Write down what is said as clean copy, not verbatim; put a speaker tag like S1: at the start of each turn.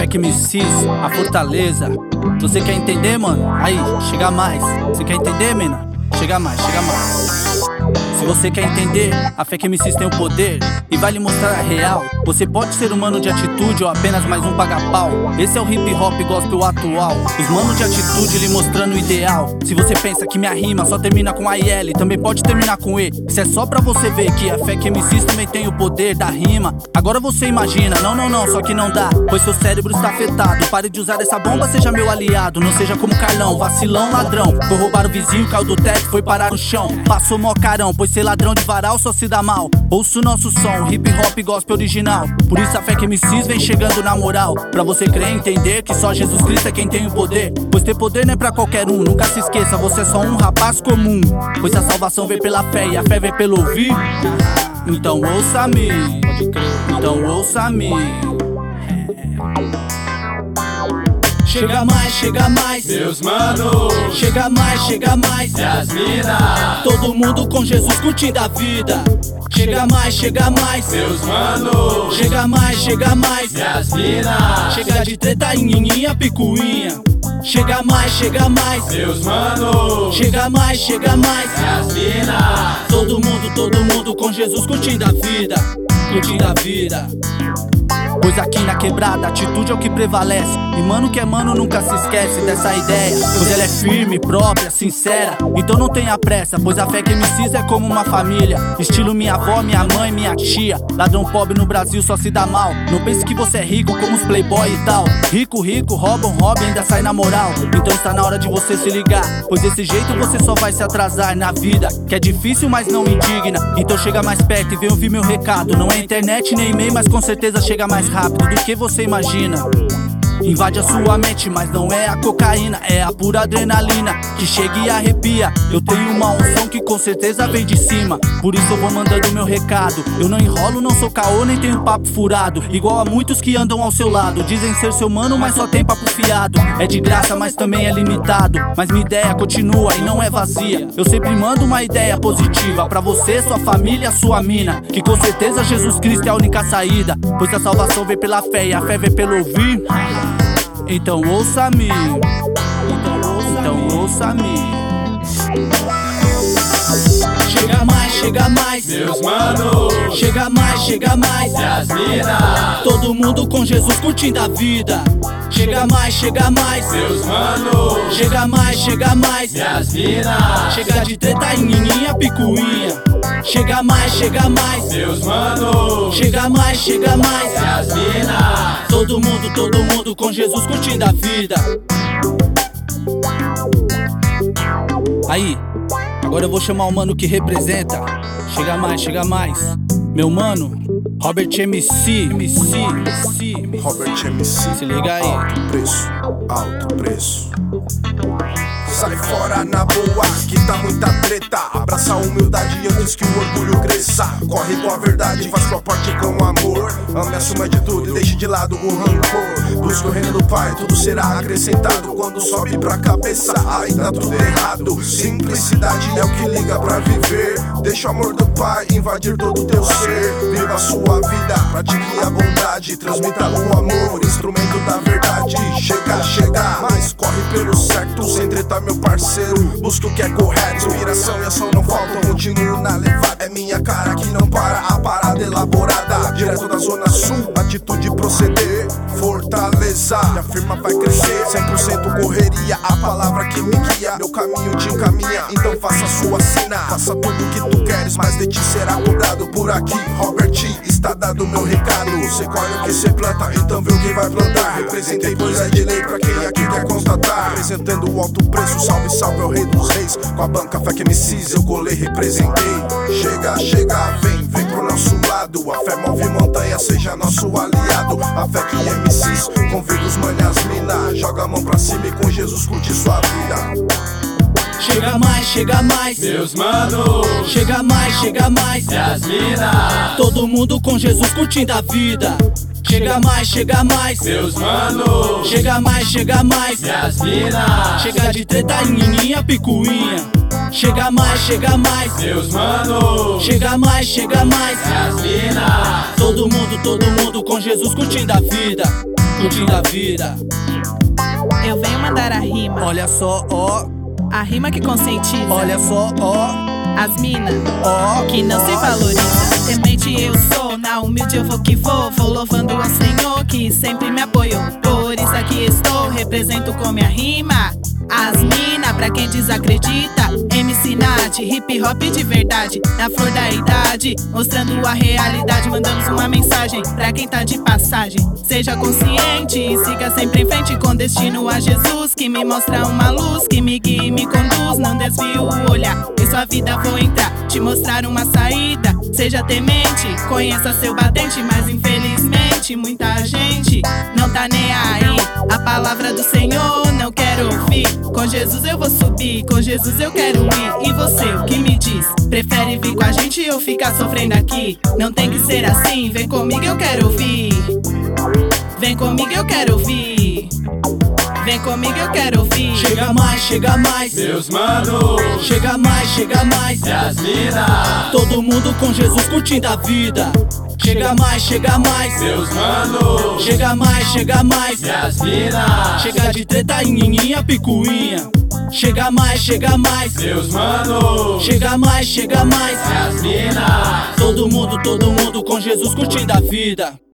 S1: FEC MCs, a fortaleza. Você quer entender, mano? Aí, chega mais. Você quer entender, mina? Chega mais, chega mais. Se você quer entender, a FEC MCs tem o poder e vai lhe mostrar a real. Você pode ser humano de atitude ou apenas mais um paga-pau. Esse é o hip hop gospel atual. Os manos de atitude lhe mostrando o ideal. Se você pensa que minha rima só termina com AIL, também pode terminar com E. Isso é só pra você ver que a FEC MCs também tem o poder da rima. Agora você imagina, não, só que não dá, pois seu cérebro está afetado. Pare de usar essa bomba, seja meu aliado. Não seja como Carlão, vacilão, ladrão. Foi roubar o vizinho, caiu do teto, foi parar no chão. Passou mó carão, pois ser ladrão de varal só se dá mal. Ouço o nosso som, hip hop gospel original. Por isso a FEC MCs vem chegando na moral. Pra você crer e entender que só Jesus Cristo é quem tem o poder. Pois ter poder não é pra qualquer um, nunca se esqueça, você é só um rapaz comum. Pois a salvação vem pela fé e a fé vem pelo ouvir. Então ouça-me, então ouça-me. Chega mais,
S2: meus manos.
S1: Chega mais,
S2: minhas minas.
S1: todo mundo com Jesus curtindo a vida. Chega mais,
S2: meus manos.
S1: chega mais,
S2: minhas minas.
S1: chega de treta, inhinha, picuinha. Chega mais,
S2: meus manos.
S1: chega mais,
S2: minhas minas.
S1: todo mundo com Jesus curtindo a vida, curtindo a vida. Pois aqui na quebrada, a atitude é o que prevalece. E mano que é mano nunca se esquece dessa ideia. Pois ela é firme, própria, sincera. Então não tenha pressa, pois a FEC MCs é como uma família. Estilo minha avó, minha mãe, minha tia. Ladrão pobre no Brasil só se dá mal. Não pense que você é rico como os playboy e tal. Rico, roubam, ainda sai na moral. Então está na hora de você se ligar, pois desse jeito você só vai se atrasar na vida, que é difícil mas não indigna. Então chega mais perto e vem ouvir meu recado. Não é internet nem e-mail, mas com certeza chega mais rápido do que você imagina. Invade a sua mente, mas não é a cocaína, é a pura adrenalina que chega e arrepia. Eu tenho uma unção que com certeza vem de cima, por isso eu vou mandando meu recado. Eu não enrolo, não sou caô, nem tenho papo furado, igual a muitos que andam ao seu lado. Dizem ser seu mano, mas só tem papo fiado. É de graça, mas também é limitado. Mas minha ideia continua e não é vazia. Eu sempre mando uma ideia positiva pra você, sua família, sua mina, que com certeza Jesus Cristo é a única saída. Pois a salvação vem pela fé e a fé vem pelo ouvir. Então ouça-me, então ouça-me. Chega mais,
S2: meus manos.
S1: chega mais,
S2: minhas minas.
S1: todo mundo com Jesus curtindo a vida. Chega mais,
S2: meus manos.
S1: chega mais,
S2: minhas minas.
S1: chega de treta, inhinha, picuinha. Chega mais,
S2: meus manos.
S1: chega mais,
S2: minhas minas.
S1: todo mundo com Jesus curtindo a vida. Aí, agora eu vou chamar o mano que representa. Chega mais, meu mano, Robert MC.
S3: Robert MC.
S1: Se liga aí.
S3: Alto preço. Sai fora na boa, que tá muita treta. Abraça a humildade antes que o orgulho cresça. Corre com a verdade, faz sua parte com amor. Ame acima de tudo e deixe de lado o rancor. Busca o reino do Pai, tudo será acrescentado. Quando sobe pra cabeça, aí tá tudo errado. Simplicidade é o que liga pra viver. Deixa o amor do Pai invadir todo o teu ser. Viva a sua vida, pratique a bondade. Transmita o amor, instrumento da verdade. Chega, mas corre pelo certo, sem treta, meu parceiro. Busca o que é correto, inspiração e ação não faltam. Continuo na levada, é minha cara que não para. A parada elaborada, direto da zona sul. Atitude proceder, fortaleza, e a firma vai crescer. 100% correria, a palavra que me guia. Meu caminho te encaminha, então faça sua sina. Faça tudo o que tu queres, mas de ti será cobrado. Por aqui, Robert, está dado meu recado. Cê colhe o que cê planta, então vê o que vai plantar. Representei, pois é de lei pra quem aqui quer constatar. Representando o alto preço, salve, salve é o rei dos reis. Com a banca FEC MCs eu colei, representei. Chega, vem pro nosso lado. A fé move montanha, seja nosso aliado. A FEC MCs, convida os manhas mina. Joga a mão pra cima e com Jesus curte sua vida.
S1: Chega mais,
S2: meus manos.
S1: chega mais,
S2: minhas minas.
S1: todo mundo com Jesus curtindo a vida. Chega mais,
S2: meus manos.
S1: chega mais,
S2: minhas minas.
S1: chega de treta, inhinha, picuinha. Chega mais,
S2: meus manos.
S1: chega mais,
S2: minhas minas.
S1: todo mundo com Jesus curtindo a vida, curtindo a vida.
S4: Eu venho mandar a rima,
S1: Olha só, ó,
S4: a rima que conscientiza
S1: olha só, ó,
S4: as minas
S1: ó,
S4: que não se valoriza. Temente eu sou, na humilde eu vou que vou louvando ao Senhor que sempre me apoiou. Por isso aqui estou, represento com minha rima as mina, pra quem desacredita, MC Nath, hip hop de verdade, na flor da idade, mostrando a realidade, mandamos uma mensagem pra quem tá de passagem. Seja consciente e siga sempre em frente com destino a Jesus, que me mostra uma luz, que me guia e me conduz. Não desvio o olhar, em sua vida vou entrar, te mostrar uma saída. Seja temente, conheça seu batente, mas infelizmente muita gente não tá nem aí. A palavra do Senhor não quero ouvir. Com Jesus eu vou subir, com Jesus eu quero ir. E você, o que me diz? Prefere vir com a gente ou ficar sofrendo aqui? Não tem que ser assim, vem comigo eu quero ouvir. Vem comigo eu quero ouvir. Vem comigo eu quero ouvir.
S1: chega mais,
S2: Meus manos,
S1: chega mais,
S2: e as mina.
S1: todo mundo com Jesus curtindo a vida. Chega mais,
S2: Meus manos,
S1: chega mais,
S2: e as mina.
S1: chega de treta, inhinha, picuinha. Chega mais,
S2: Meus manos,
S1: chega mais,
S2: e as mina.
S1: todo mundo com Jesus curtindo a vida.